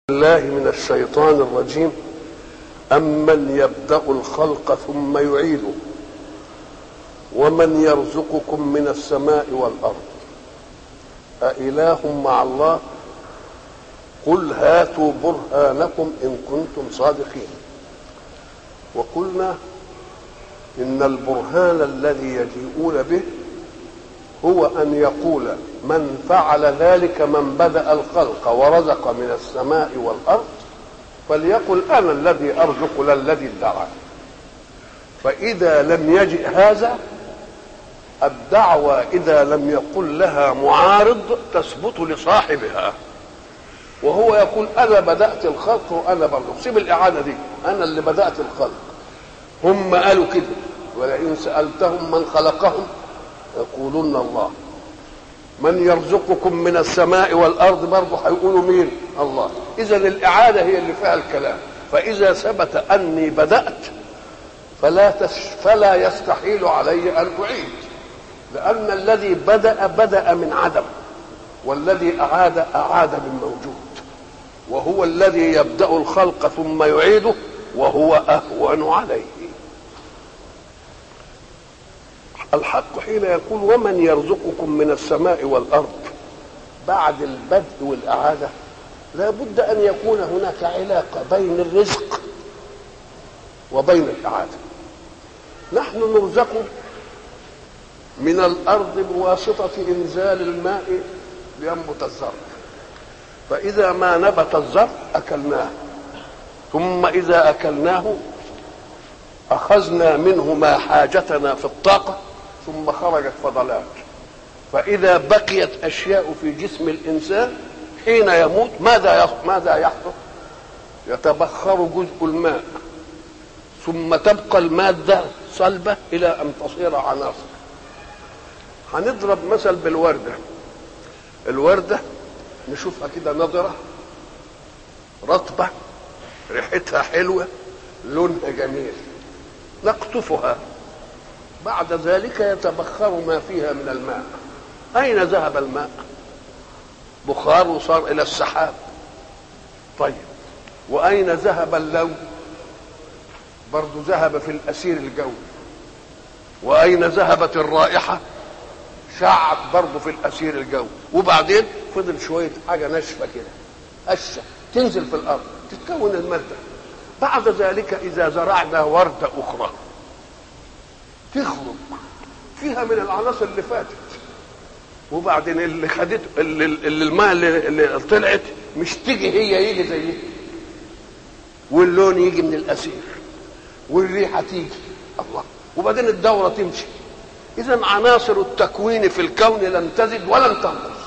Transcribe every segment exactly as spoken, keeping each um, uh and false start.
الله من الشيطان الرجيم. أمن يبدأ الخلق ثم يعيده ومن يرزقكم من السماء والأرض أإله مع الله قل هاتوا برهانكم إن كنتم صادقين. وقلنا إن البرهان الذي يجيئون به هو أن يقول من فعل ذلك من بدأ الخلق ورزق من السماء والأرض فليقل أنا الذي أرزق لا الذي ادعى. فإذا لم يجئ هذا الدعوة إذا لم يقل لها معارض تثبت لصاحبها، وهو يقول أنا بدأت الخلق وأنا برزق. سيب الإعادة دي، أنا اللي بدأت الخلق. هم قالوا كده ولئن سألتهم من خلقهم يقولون الله. من يرزقكم من السماء والأرض برضه هيقولوا مين؟ الله. إذا الإعادة هي اللي فيها الكلام. فإذا ثبت أني بدأت فلا تش... فلا يستحيل علي أن أعيد، لأن الذي بدأ بدأ من عدم، والذي أعاد أعاد من موجود، وهو الذي يبدأ الخلق ثم يعيده وهو أهون عليه. الحق حين يقول ومن يرزقكم من السماء والأرض بعد البدء والإعادة لا بد أن يكون هناك علاقة بين الرزق وبين الإعادة. نحن نرزق من الأرض بواسطة إنزال الماء لينبت الزرع، فإذا ما نبت الزرع أكلناه، ثم إذا أكلناه أخذنا منه ما حاجتنا في الطاقة ثم خرجت فضلات. فإذا بقيت أشياء في جسم الإنسان حين يموت ماذا ماذا يحدث؟ يتبخر جزء الماء ثم تبقى المادة صلبة إلى أن تصير عناصر. هنضرب مثل بالوردة. الوردة نشوفها كده نضرة رطبة ريحتها حلوة لونها جميل، نقطفها، بعد ذلك يتبخر ما فيها من الماء. أين ذهب الماء؟ بخار وصار إلى السحاب. طيب وأين ذهب اللون؟ برضو ذهب في الأسير الجوي. وأين ذهبت الرائحة؟ شعت برضو في الأسير الجوي. وبعدين فضل شوية حاجة ناشفة كده هشة تنزل في الأرض تتكون المادة. بعد ذلك إذا زرعنا وردة أخرى تخرج فيها من العناصر اللي فاتت، وبعدين اللي خدته اللي, اللي الماء اللي, اللي طلعت مش تيجي هي يجي زي واللون يجي من الأسير والريحة تيجي الله، وبعدين الدورة تمشي. إذا عناصر التكوين في الكون لم تزد ولم تنقص.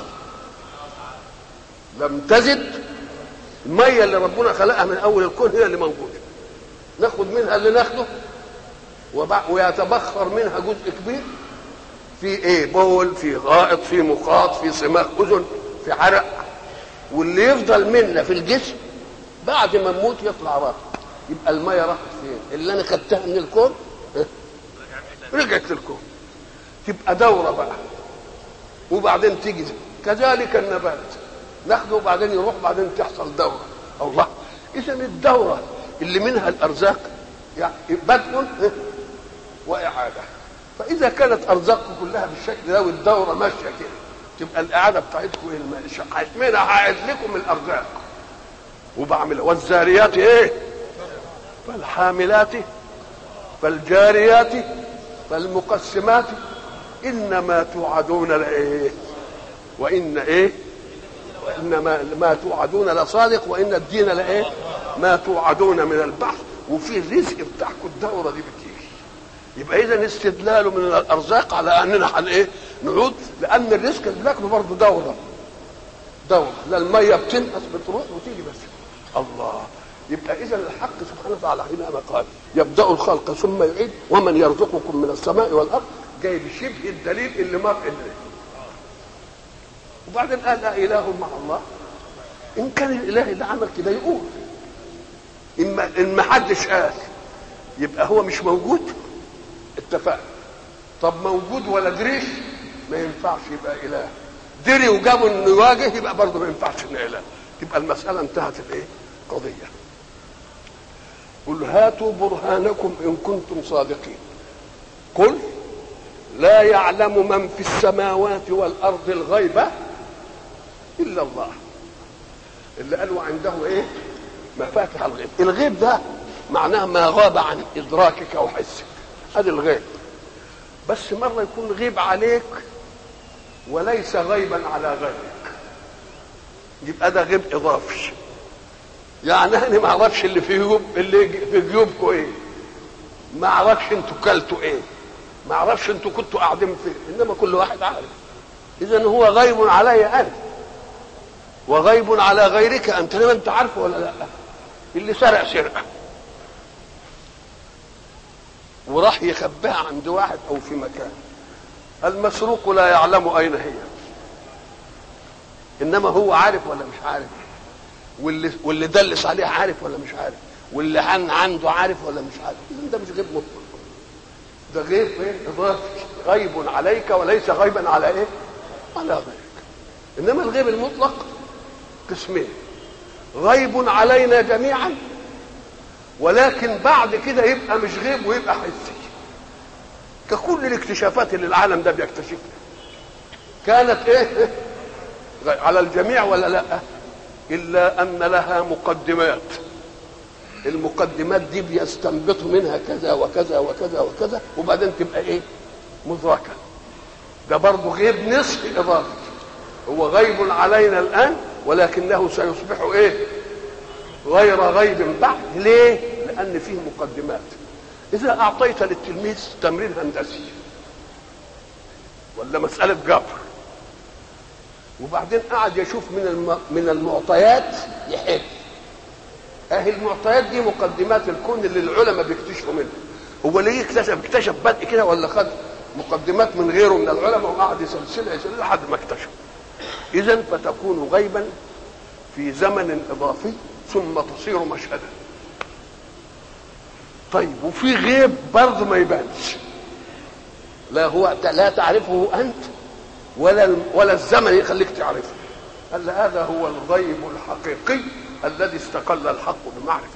لم تزد. المية اللي ربنا خلقها من أول الكون هي اللي موجودة، ناخد منها اللي ناخده ويتبخر منها جزء كبير في ايه؟ بول، في غائط، في مخاط، في صماغ اذن، في عرق، واللي يفضل منا في الجسم بعد ما نموت يطلع راح. يبقى الميه راحت فين؟ اللي انا خدتها من الكون رجعت للكون. تبقى دوره بقى، وبعدين تيجي كذلك النبات ناخده وبعدين يروح، بعدين تحصل دوره. الله. اذا الدوره اللي منها الارزاق يعني بدء وإعادة. فإذا كانت أرزاقكم كلها بالشكل ده والدورة ماشية كده تبقى الإعادة بتاعتكم إيه؟ الماء. اشمعنى هعيد لكم الأرزاق وبعملها. والزاريات إيه؟ فالحاملات فالجاريات فالمقسمات إنما توعدون لإيه؟ وإن إيه؟ وإنما ما توعدون لصادق وإن الدين لإيه؟ ما توعدون من البحث. وفي الرزق بتاعكم الدورة دي بتيجي. يبقى إذا استدلال من الأرزاق على أننا هن إيه؟ نعود، لأن الرزق اللي بناكله برضه دورة دورة، لا المية بتنقص بتروح وتيجي بس. الله. يبقى إذا الحق سبحانه وتعالى حينما قال يبدأ الخلق ثم يعيد ومن يرزقكم من السماء والأرض جاي بشبه الدليل اللي مر إليه. وبعدين قال لا إله مع الله. إن كان الإله اللي عمل كده يقول، إما إن ما حدش قال يبقى هو مش موجود. اتفقنا. طب موجود ولا دريش ما ينفعش يبقى إله. دري وجابوا انه يواجه يبقى برضه ما ينفعش انه اله. يبقى المساله انتهت الايه قضيه. قل هاتوا برهانكم ان كنتم صادقين. قل لا يعلم من في السماوات والارض الغيب الا الله. اللي قالوا عنده ايه مفاتح الغيب. الغيب ده معناه ما غاب عن ادراكك وحسك، هذا الغيب. بس مره يكون غيب عليك وليس غيبا على غيرك، يبقى ده غيب اضافي. يعني انا ما اعرفش اللي في جيوب اللي في جيوبكم ايه، ما اعرفش انتوا كلتوا ايه، ما اعرفش انتوا كنتوا قاعدين فين، انما كل واحد عارف. اذا هو غيب علي انا وغيب على غيرك انت، لما انت عارفه ولا لا. اللي سرق سرقه وراح يخبيها عند واحد او في مكان، المسروق لا يعلم اين هي، انما هو عارف ولا مش عارف، واللي واللي دلس عليه عارف ولا مش عارف، واللي عن عنده عارف ولا مش عارف. ده مش غيب مطلق، ده غيب ايه اضافي، غيب عليك وليس غيبا على ايه على غيرك. انما الغيب المطلق قسمين، غيب علينا جميعا ولكن بعد كده يبقى مش غيب ويبقى حسي، ككل الاكتشافات اللي العالم ده بيكتشفها كانت ايه على الجميع ولا لا، الا ان لها مقدمات. المقدمات دي بيستنبطوا منها كذا وكذا وكذا وكذا وبعدين تبقى ايه مدركه. ده برضه غيب نصف اضافي، هو غيب علينا الان ولكنه سيصبح ايه غير غيب بعد. ليه؟ لان فيه مقدمات. اذا اعطيت للتلميذ تمرين هندسي ولا مساله جبر وبعدين قعد يشوف من الم... من المعطيات يحل، اهي المعطيات دي مقدمات الكون اللي العلماء بيكتشفوا منها. هو ليه اكتشف اكتشف بدء كده ولا خد مقدمات من غيره من العلماء وقعد يسلسلها يسلسلها لحد ما اكتشف؟ اذا فتكون غيبا في زمن اضافي ثم تصير مشهدا. طيب وفي غيب برضه ما يبانش، لا هو لا تعرفه انت ولا ولا الزمن يخليك تعرفه. قال هذا هو الغيب الحقيقي الذي استقل الحق بمعرفته.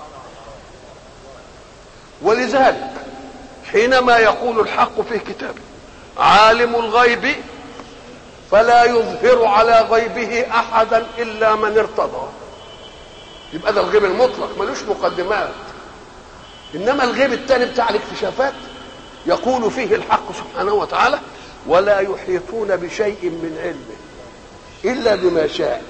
ولذلك حينما يقول الحق في كتابه عالم الغيب فلا يظهر على غيبه احدا الا من ارتضى، يبقى ده الغيب المطلق ملوش مقدمات. انما الغيب الثاني بتاع الاكتشافات يقول فيه الحق سبحانه وتعالى ولا يحيطون بشيء من علمه الا بما شاء.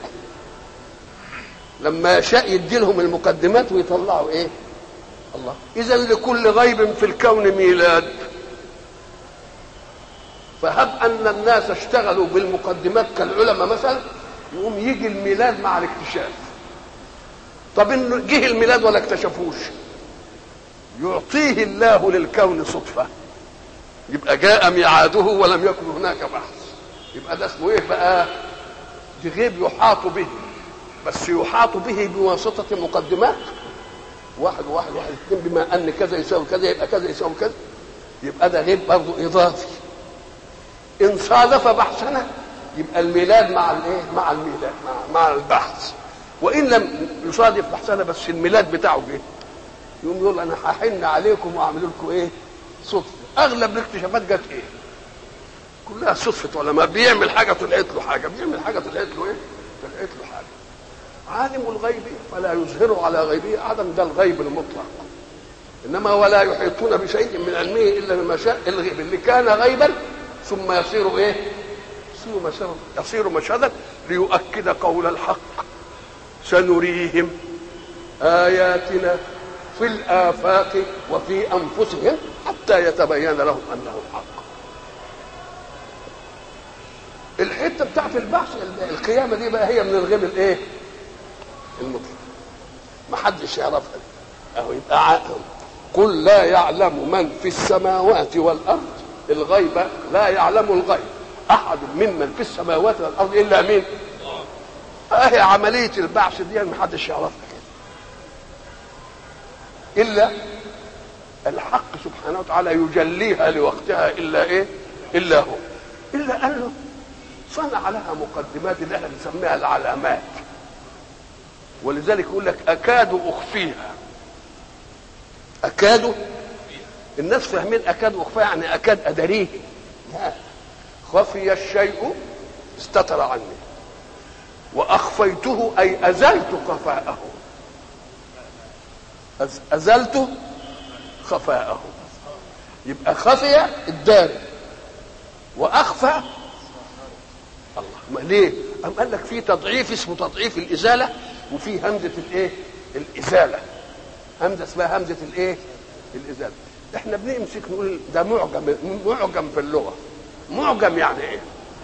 لما يشاء يدي لهم المقدمات ويطلعوا ايه الله. اذا لكل غيب في الكون ميلاد، فهب ان الناس اشتغلوا بالمقدمات كالعلماء مثلا يقوم يجي الميلاد مع الاكتشاف. طب انه جه الميلاد ولا اكتشفوش، يعطيه الله للكون صدفه، يبقى جاء ميعاده ولم يكن هناك بحث. يبقى ده اسمه ايه بقى؟ دي غيب يحاط به، بس يحاط به بواسطه مقدمات. واحد واحد واحد اثنين بما ان كذا يساوي كذا يبقى كذا يساوي كذا، يبقى ده غيب برضه اضافي. ان صادف بحثنا يبقى الميلاد مع الايه مع الميلاد مع, مع البحث. وان لم يصادف بحثنا بس الميلاد بتاعه جه يقوم يقول انا هحن عليكم واعمل لكم ايه صدفه. اغلب الاكتشافات جت ايه كلها صدفه، ولا ما بيعمل حاجه طلعت له حاجه، بيعمل حاجه طلعت له ايه طلعت له حاجه. عالم الغيب فلا يظهر على غيبه احدا، ده الغيب المطلق. انما ولا يحيطون بشيء من علمه الا بما شاء. الغيب اللي كان غيبا ثم يصير ايه يصير مشهدا، يصير مشهدا ليؤكد قول الحق سنريهم آياتنا في الآفاق وفي أنفسهم حتى يتبين لهم أنه الحق. الحتة بتاعت البحث القيامة دي بقى هي من الغيب الايه المطلق، ما حدش يعرفها. اهو يبقى عاقل. قل لا يعلم من في السماوات والأرض الغيب، لا يعلم الغيب أحد ممن في السماوات والأرض إلا مين؟ اهي عملية البعث دي ما حدش يعرفها إلا الحق سبحانه وتعالى يجليها لوقتها إلا إيه؟ إلا هو. إلا أنه صنع لها مقدمات اللي احنا بنسميها العلامات. ولذلك يقول لك اكاد اخفيها. اكاد، الناس فاهمين اكاد اخفيها يعني اكاد ادريه. لا، خفي الشيء استتر عني، واخفيته اي ازلت خفاءه. ازلت خفاءه، يبقى خفي الدار واخفى. الله، ما ليه؟ أم قال لك في تضعيف اسمه تضعيف الازاله، وفي همزه الايه؟ الازاله. همزه اسمها همزه الايه؟ الازاله. احنا بنمسك نقول ده معجم، معجم في اللغه. معجم يعني ايه؟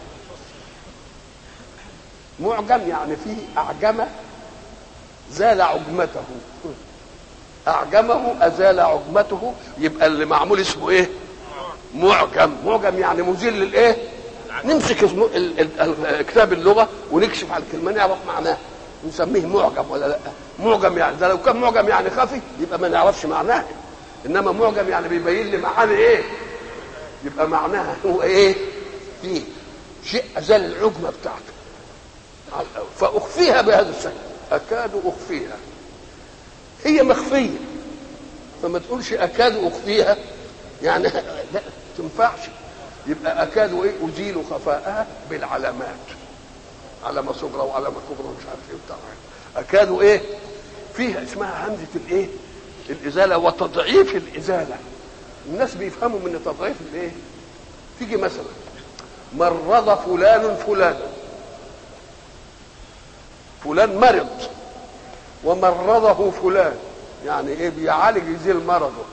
معجم يعني فيه اعجمه زال عجمته، اعجمه ازال عجمته، يبقى اللي معمول اسمه ايه؟ معجم. معجم يعني مزيل للايه؟ نمسك اسمه كتاب اللغه ونكشف على الكلمه نعرف معناها، نسميه معجم ولا لا؟ معجم يعني ده لو كان معجم يعني خفي يبقى ما نعرفش معناها، انما معجم يعني بيبين لي معاني ايه؟ يبقى معناها هو ايه؟ فيه شيء ازال العجمه بتاعته. فاخفيها بهذا الشكل، اكاد اخفيها. هي مخفيه، فما تقولش اكاد اخفيها يعني لا تنفعش. يبقى اكاد ايه؟ ازيل خفاءها بالعلامات، علامه صغرى وعلامه كبرى ومش عارف ايه بتاع. اكاد ايه؟ فيها اسمها همزه الايه؟ الازاله وتضعيف الازاله. الناس بيفهموا من تضعيف الايه؟ تيجي مثلا مرض فلان فلان، فلان مرض ومرضه فلان، يعني ايه؟ بيعالج يزيل مرضه.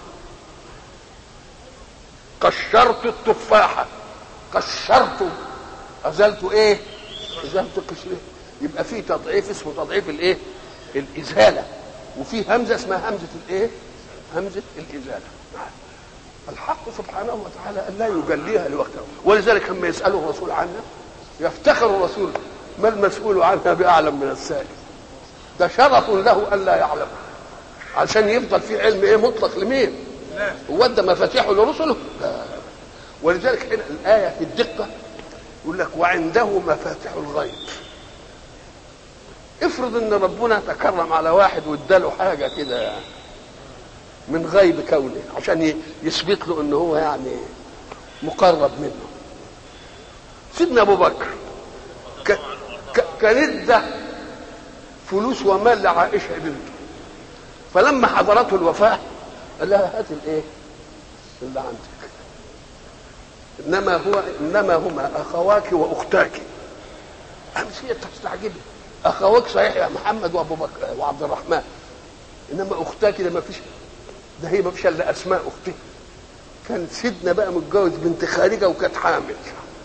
قشرت التفاحه، قشرت ازلت ايه؟ ازلت قشره. يبقى في تضعيف اسمه تضعيف الايه؟ الازاله، وفي همزه اسمها همزه الايه؟ همزه الازاله. الحق سبحانه وتعالى ان لا يجليها لوقتها، ولذلك لما يساله الرسول عنها يفتخر الرسول: ما المسؤول عنها باعلم من السائل. ده شرف له ان لا يعلم، عشان يفضل في علم ايه؟ مطلق لمين؟ هو ده مفاتيحه لرسله؟ لا. ولذلك هنا الايه في الدقه يقول لك: وعنده مفاتيح الغيب. افرض ان ربنا تكرم على واحد واداله حاجه كده من غيب كونه عشان يثبت له ان هو يعني مقرب منه. سيدنا ابو بكر كان ادى فلوس ومال لعائشه بنته، فلما حضرته الوفاه قال لها: هات الايه اللي عندك، انما هو انما هما اخواك واختاك. امس هي تستعجبي، اخواك صحيح يا محمد وابو بكر وعبد الرحمن، انما اختاك ده ما فيش، ده هي ما فيش الا اسماء اختي. كان سيدنا بقى متجوز بنت خارجه وكانت حامل.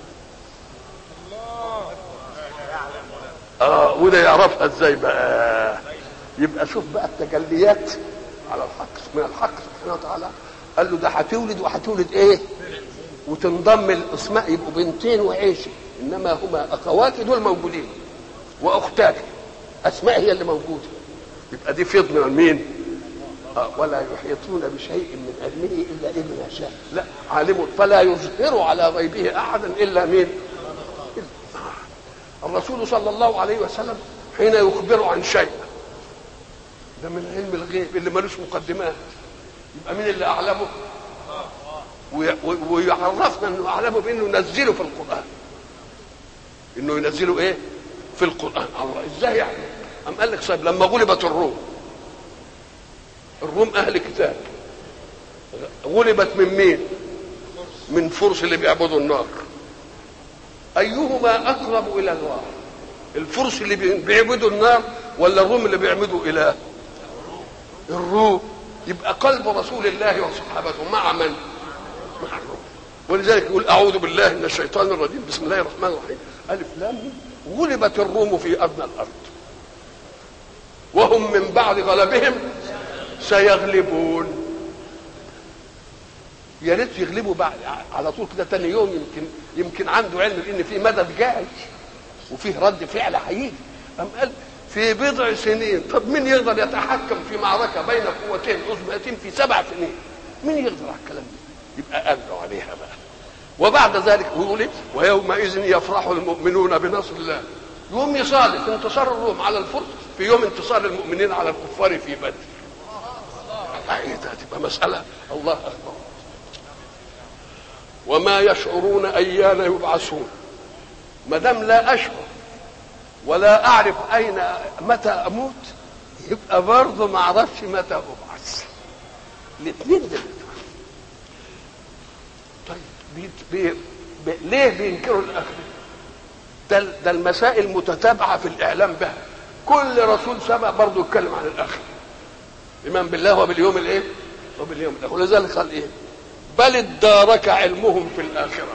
اه وده يعرفها ازاي بقى؟ يبقى شوف بقى التجليات على الحق من الحق سبحانه وتعالى. قال له: ده هتولد وهتولد ايه؟ وتنضم الاسماء يبقوا بنتين وعيشه، انما هما اخواتي دول موجودين واختاك، اسماء هي اللي موجوده. يبقى دي فضل من مين؟ آه ولا يحيطون بشيء من علمه الا بما شاء. لا، عالم فلا يظهر على غيبه احدا الا مين؟ الرسول صلى الله عليه وسلم حين يخبر عن شيء ده من علم الغيب اللي ملوش مقدمات، يبقى مين اللي اعلمه؟ ويعرفنا انه اعلمه بانه ينزله في القران، انه ينزله ايه؟ في القران. الله ازاي يعني؟ ام قال لك: طيب لما غلبت الروم، الروم اهل كتاب، غلبت من مين؟ من فرس اللي بيعبدوا النار. ايهما اقرب الى الله؟ الفرس اللي بيعبدوا النار ولا الروم اللي بيعبدوا اله؟ الروم. يبقى قلب رسول الله وصحابته مع من؟ مع الروم. ولذلك يقول: اعوذ بالله من الشيطان الرجيم، بسم الله الرحمن الرحيم، الف لام. غلبت الروم في ادنى الارض وهم من بعد غلبهم سيغلبون. يا ريت يغلبوا بعد على طول كده تاني يوم، يمكن يمكن عنده علم بان في مدد جاي وفيه رد فعل هيجي. قام قال: في بضع سنين. طب مين يقدر يتحكم في معركه بين قوتين عظمتين في سبع سنين؟ مين يقدر على الكلام ده؟ يبقى قالوا عليها بقى. وبعد ذلك يقول إيه؟ ويومئذ يفرح المؤمنون بنصر الله. يوم يصادف انتصار الروم على الفرس في يوم انتصار المؤمنين على الكفار في بدر. ايه ده؟ تبقى مساله. الله اكبر. وما يشعرون ايان يبعثون. ما دام لا اشعر ولا اعرف اين متى اموت، يبقى برضه ما اعرفش متى ابعث. الاثنين دول. طيب بي بي بي ليه بينكروا الاخره؟ ده ده المسائل متتابعه في الاعلام بها. كل رسول سبق برضه يتكلم عن الاخره. ايمان بالله وباليوم الايه؟ وباليوم الاخر. ولذلك قال ايه؟ بل ادارك علمهم في الاخره.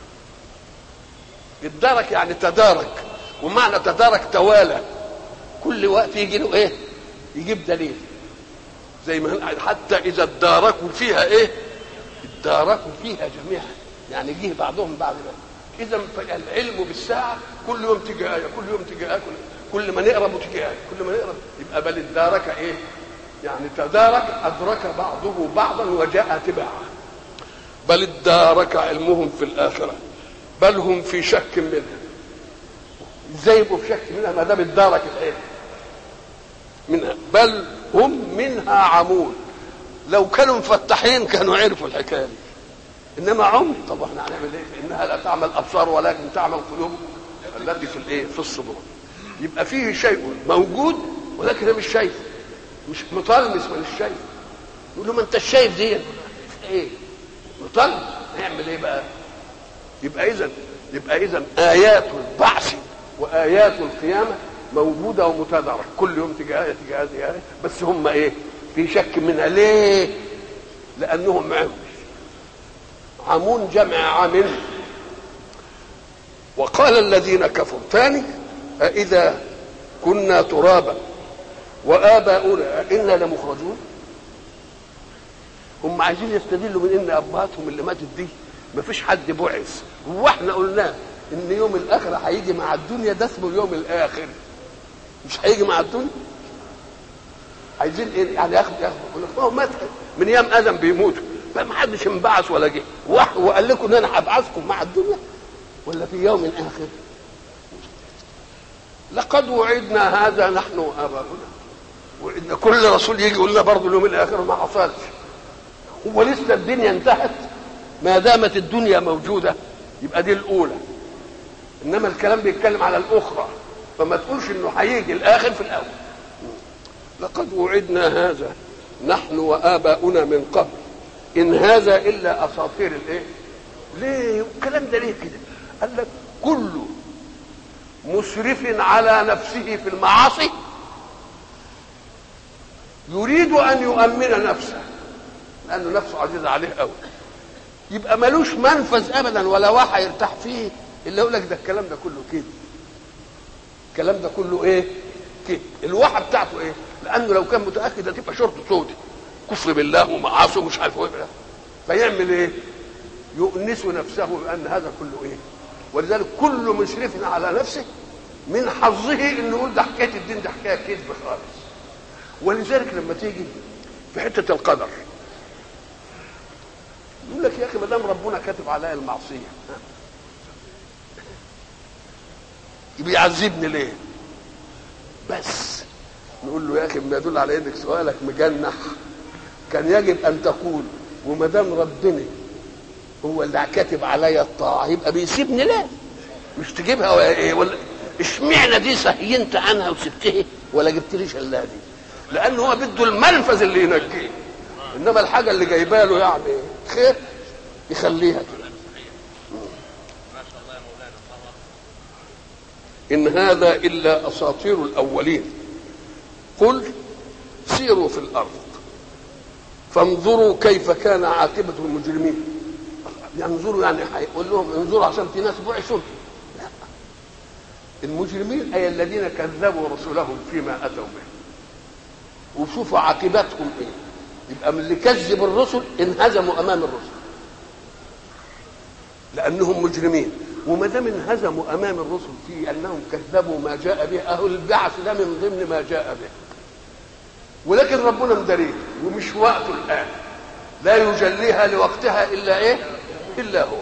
ادارك يعني تدارك، ومعنى تدارك توالى. كل وقت يجي له ايه؟ يجيب دليل. زي ما حتى اذا اداركوا فيها ايه؟ اداركوا فيها جميعا، يعني جه بعضهم بعد ذلك. اذا العلم بالساعه كل يوم تجي ايه، كل يوم تجي ايه، كل ما نقرب وتجي ايه، كل ما نقرب. يبقى بل ادارك ايه؟ يعني تدارك، ادرك بعضه بعضا وجاء تبعا. بل ادارك علمهم في الاخره بل هم في شك منها. ازاي يبقوا في شك منها ما دام ادارك الايه؟ منها. بل هم منها عمون. لو كانوا مفتحين كانوا عرفوا الحكايه دي، انما عم. طب احنا هنعمل ايه؟ انها لا تعمل ابصار ولكن تعمل قلوب التي في الايه؟ في الصدور. يبقى فيه شيء موجود ولكن مش شايف، مش مطلمس من الشيء. يقول له ما انت شايف دي ايه؟ مطلمس. هيعمل ايه بقى؟ يبقى اذا يبقى اذا ايات البعث وايات القيامه موجوده ومتداركه. كل يوم تجي ايه تجي ايه تجي ايه، بس هم ايه؟ في شك منها. ليه؟ لانهم عمش. عمون جمع عامل. وقال الذين كفروا ثاني أإذا كنا ترابا وآباؤنا أئنا لمخرجون. هم عايزين يستدلوا من ان ابهاتهم اللي ماتت دي ما فيش حد بعث. هو احنا قلنا ان يوم الاخره هيجي مع الدنيا، ده اسمه اليوم الاخر، مش هيجي مع الدنيا. عايزين ايه يعني؟ ياخدوا ياخدوا يقول مات من ايام ادم بيموتوا، ما حدش انبعث ولا جه وقال لكم ان انا هبعثكم مع الدنيا ولا في يوم اخر. لقد وعدنا هذا نحن واباؤنا. وعدنا كل رسول يجي يقول لنا برضه اليوم الاخر ما حصلش. هو لسه الدنيا انتهت؟ ما دامت الدنيا موجوده يبقى دي الاولى، انما الكلام بيتكلم على الاخرى، فما تقولش انه هيجي الاخر في الاول. لقد وعدنا هذا نحن واباؤنا من قبل ان هذا الا اساطير الايه؟ ليه الكلام ده ليه كده؟ قال لك كل مسرف على نفسه في المعاصي يريد ان يؤمن نفسه، لانه نفسه عزيزه عليه قوي، يبقى ملوش منفذ ابدا ولا واحد يرتاح فيه الا يقول لك ده الكلام ده كله كده. الكلام ده كله ايه؟ كده. الواحه بتاعته ايه؟ لانه لو كان متاكد ده تبقى شرطه سودة، كفر بالله ومعاصي ومش عارف ايه، فيعمل ايه؟ يؤنس نفسه بان هذا كله ايه؟ ولذلك كل مسرف على نفسه من حظه انه يقول ده حكايه الدين ده حكايه كذب خالص. ولذلك لما تيجي في حته القدر يقول لك يا اخي ما دام ربنا كاتب عليا المعصيه بيعذبني ليه؟ بس نقول له يا اخي ما يدل على انك سؤالك مجنح. كان يجب ان تقول وما دام ربنا هو اللي كاتب عليا الطاعه يبقى بيسيبني ليه؟ مش تجيبها ولا ايه؟ ولا اشمعنى دي سهينت عنها وسبتها ولا جبتليش الا دي؟ لانه هو بده المنفذ اللي ينجيه، انما الحاجه اللي جايبها له يعني خير يخليها كده. ان هذا الا اساطير الاولين قل سيروا في الارض فانظروا كيف كان عاقبه المجرمين. ينظروا يعني هيقول لهم انظروا عشان في ناس بعثوا؟ لا، المجرمين اي الذين كذبوا رسلهم فيما اتوا به، وشوفوا عاقبتهم ايه. يبقى من اللي كذب الرسل انهزموا امام الرسل لانهم مجرمين، وما دام انهزموا امام الرسل في انهم كذبوا ما جاء به اهل البعث ده من ضمن ما جاء به، ولكن ربنا مدريه ومش وقته الان، لا يجليها لوقتها الا ايه؟ الا هو.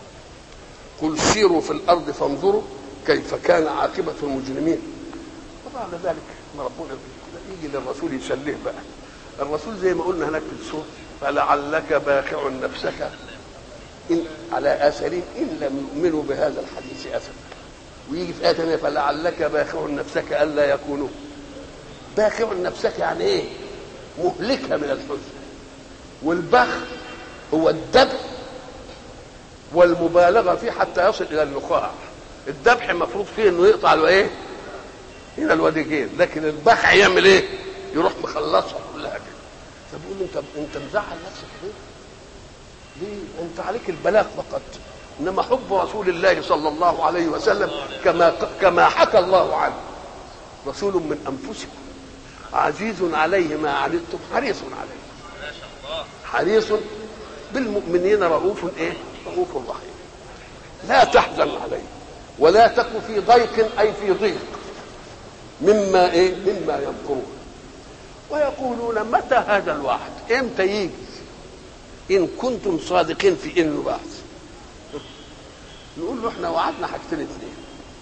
قل سيروا في الارض فانظروا كيف كان عاقبه المجرمين. وبعد ذلك ما ربنا يجي للرسول يسليه بقى. الرسول زي ما قلنا هناك في السورة فلعلك باخع نفسك إن على آثارهم إن لم يؤمنوا بهذا الحديث أسفا. ويجي في آية ثانية فلعلك باخع نفسك ألا يكونوا. باخع نفسك يعني إيه؟ مهلكها من الحزن. والبخ هو الذبح والمبالغة فيه حتى يصل إلى النخاع. الذبح مفروض فيه إنه يقطع له إيه؟ هنا الوديجين، لكن البخ يعمل إيه؟ يروح مخلصها كلها كده. فبقول له أنت أنت مزعل نفسك ليه؟ ليه؟ أنت عليك البلاغ فقط. إنما حب رسول الله صلى الله عليه وسلم كما كما حكى الله عنه رسول من أنفسكم عزيز عليه ما عنتم حريص عليه حريص بالمؤمنين رؤوف ايه؟ رؤوف رحيم. لا تحزن عليه ولا تك في ضيق اي في ضيق مما ايه؟ مما يمكرون. ويقولون متى هذا الوعد؟ امتى يجي؟ ان كنتم صادقين في انه بعث. نقول له احنا وعدنا حاجتين اثنين.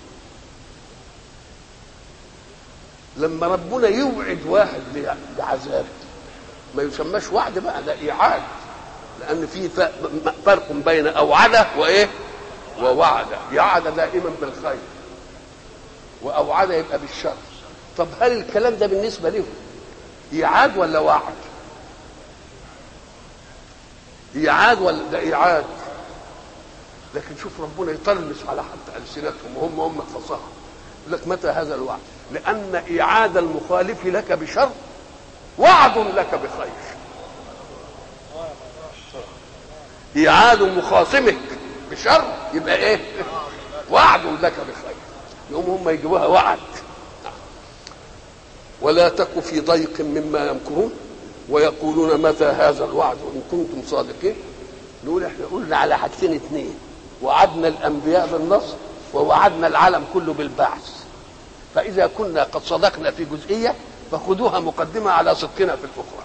لما ربنا يوعد واحد بعذاب ما يسماش وعد بقى، ده ايعاد، لان في فرق بين اوعده وايه؟ ووعد. يعد دائما بالخير واوعد يبقى بالشر. طب هل الكلام ده بالنسبه له ايعاد ولا وعد؟ ايعاد ولا ده ايعاد؟ لكن شوف ربنا يطلس على حتى السنتهم وهم هم فصاحه. يقول لك متى هذا الوعد؟ لان ايعاد المخالف لك بشر وعد لك بخير. ايعاد مخاصمك بشر يبقى ايه؟ وعد لك بخير. يوم هم يجيبوها وعد. ولا تك في ضيق مما يمكرون ويقولون متى هذا الوعد ان كنتم صادقين. نقول احنا قلنا على حاجتين اثنين، وعدنا الانبياء بالنصر ووعدنا العالم كله بالبعث. فاذا كنا قد صدقنا في جزئيه فخذوها مقدمه على صدقنا في الاخرى.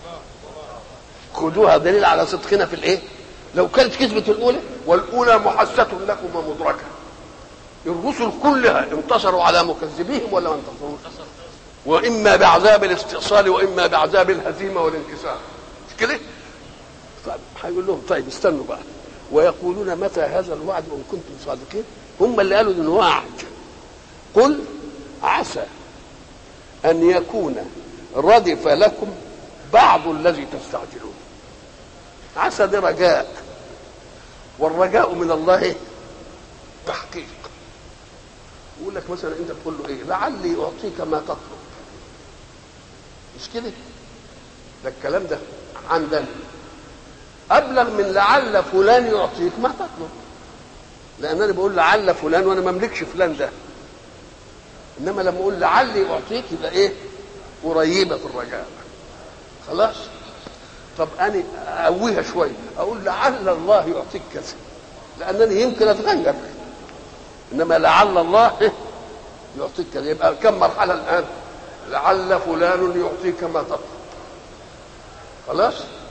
خذوها دليل على صدقنا في الايه؟ لو كانت كذبه الاولى والاولى محسه لكم ومدركه. الرسل كلها انتصروا على مكذبيهم ولا ما انتصروش؟ واما بعذاب الاستئصال واما بعذاب الهزيمه والانكسار. مش كده؟ طيب هيقول لهم طيب استنوا بقى. ويقولون متى هذا الوعد ان كنتم صادقين. هم اللي قالوا انه وعد. قل عسى ان يكون ردف لكم بعض الذي تستعجلون. عسى ده رجاء، والرجاء من الله تحقيق. يقول لك مثلا انت تقول له ايه؟ لعلي اعطيك ما تطلب. مش كده؟ ده الكلام ده عندنا ابلغ من لعل فلان يعطيك ما تطلب. لان انا بقول لعل فلان وانا ما املكش فلان ده. انما لما اقول لعلي اعطيك يبقى ايه؟ قريبه الرجاء. خلاص؟ طب انا اقويها شويه اقول لعل الله يعطيك كذا لانني يمكن اتغير. انما لعل الله يعطيك كذا يبقى كم مرحله الان؟ لعل فلان يعطيك ما تطلب. خلاص؟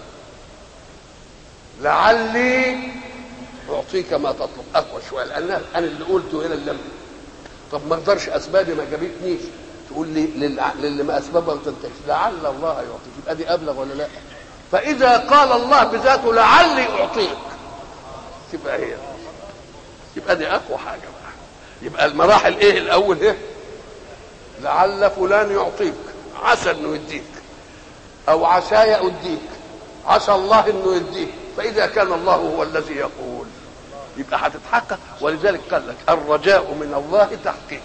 لعلي اعطيك ما تطلب اقوى شويه لان انا اللي قلته هنا اللي. طب ما اقدرش اسبابي ما جابتنيش تقول لي للي ما اسبابها ما تنتهيش. لعل الله يعطيك يبقى دي ابلغ ولا لا؟ فاذا قال الله بذاته لعلي اعطيك تبقى هي يبقى دي اقوى حاجه بقى. يبقى المراحل ايه؟ الاول ايه؟ لعل فلان يعطيك، عسى انه يديك، او عساي اديك، عسى الله انه يديك. فاذا كان الله هو الذي يقول يبقى هتتحقق. ولذلك قال لك الرجاء من الله تحقيق.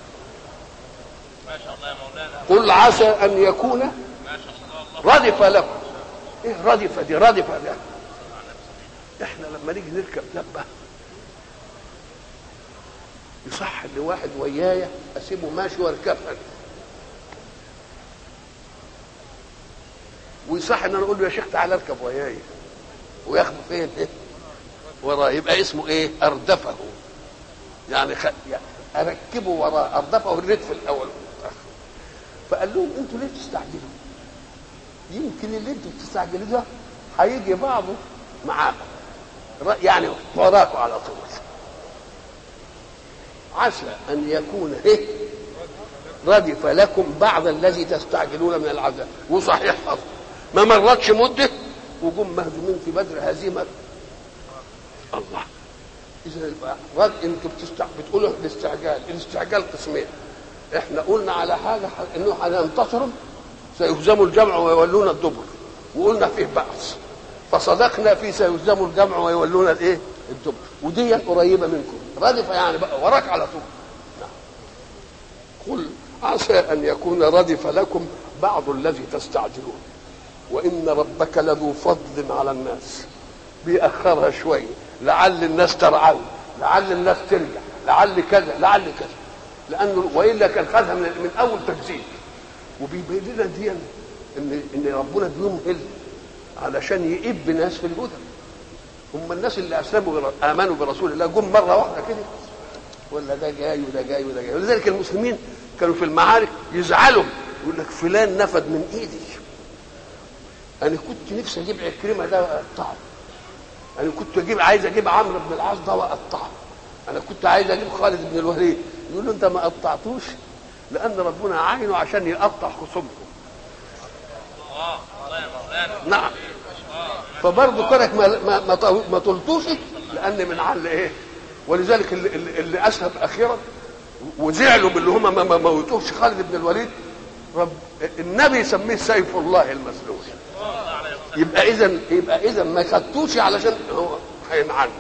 ما شاء الله يا مولانا. قل عسى ان يكون ما شاء الله ردف لكم. ايه ردف دي؟ ردف ده احنا لما نيجي نركب دبه يصح ان واحد ويايا اسيبه ماشي واركبها، ويصح ان انا اقول له يا شيخ تعالى اركب وياي وياخده فين؟ ايه؟ وراه. يبقى اسمه ايه؟ اردفه. يعني, خ... يعني اركبه وراه. اردفه الردف الاول والمتاخر. فقال لهم انتوا ليه تستعجلوا؟ يمكن اللي انتوا بتستعجلوا ده هيجي بعضه معاكم يعني وراكم على طول. عسى ان يكون ايه؟ ردف لكم بعض الذي تستعجلون من العذاب. وصحيح حصل، ما مرتش مده وجم مهزومين في بدر هزيمه. الله، اذا رد انتوا بتستع... بتقولوا الاستعجال، الاستعجال قسمين. احنا قلنا على حاجه انه هننتصروا سيهزموا الجمع ويولون الدبر، وقلنا فيه بعث، فصدقنا في سيهزموا الجمع ويولون الايه؟ الدبر، ودي قريبه منكم. ردف يعني بقى وراك على طول. نعم. قل عسى ان يكون ردف لكم بعض الذي تستعجلون وان ربك لذو فضل على الناس. بيأخرها شويه لعل الناس ترعل، لعل الناس ترجع، لعل كذا لعل كذا، لانه والا كان خدها من, من اول تجديد. وبيبين لنا دي ان ان ربنا بيمهل علشان يئب ناس في الهدى. هم الناس اللي اسلموا امنوا برسول الله جم مره واحده كده، ولا ده جاي وده جاي وده جاي. ولذلك المسلمين كانوا في المعارك يزعلوا، يقول لك فلان نفد من ايدي. انا كنت نفسي اجيب عكرمه ده واقطعه، انا كنت اجيب عايز اجيب عمرو بن العاص ده واقطعه، انا كنت عايز اجيب خالد بن الوليد. يقول له انت ما قطعتوش لان ربنا عينه عشان يقطع خصومكم. نعم. فبرضه كونك ما ما ما, ما طلتوش لان من عل ايه. ولذلك اللي, اللي اسلم اخيرا وزعلوا باللي هم ما موتوش خالد بن الوليد، رب النبي يسميه سيف الله المسلول. يبقى اذا يبقى اذا ما خدتوش علشان هو هينعنك.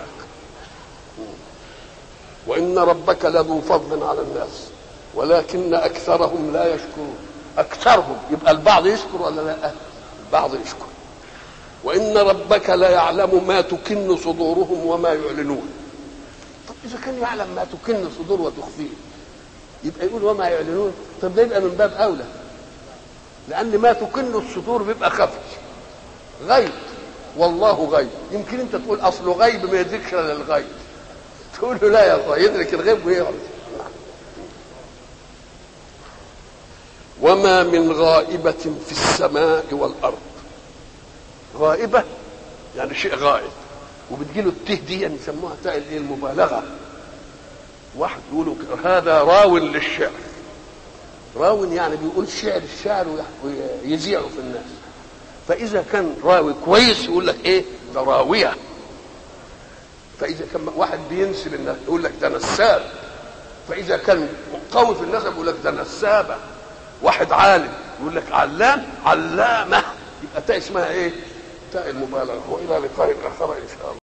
وان ربك لذو فضل على الناس ولكن اكثرهم لا يشكرون. اكثرهم يبقى البعض يشكر ولا لا؟ البعض يشكر. وان ربك لا يعلم ما تكن صدورهم وما يعلنون. طب اذا كان يعلم ما تكن صدور وتخفيه يبقى يقول وما يعلنون. طب ده يبقى من باب اولى، لان ما تكن الصدور بيبقى خفي غيب، والله غيب. يمكن انت تقول اصله غيب ما يدركش الا الغيب، تقول له لا يا اخويا يدرك الغيب ويعرف. وما من غائبة في السماء والأرض. غائبة يعني شيء غائب، وبتجيله الته دي يعني يسموها تاء الايه المبالغة. واحد يقولوا هذا راو للشعر، راو يعني بيقول شعر الشعر ويذيعه في الناس. فإذا كان راوي كويس يقول لك ايه ده راوية. فإذا كان واحد بينسب الناس يقول لك ده نساب. فإذا كان قوي في النسب يقول لك ده نسابة. واحد عالم يقول لك علام علامة. يبقى تاء اسمها ايه؟ تاء المبالغة. وإلى لقاء آخر إن شاء الله.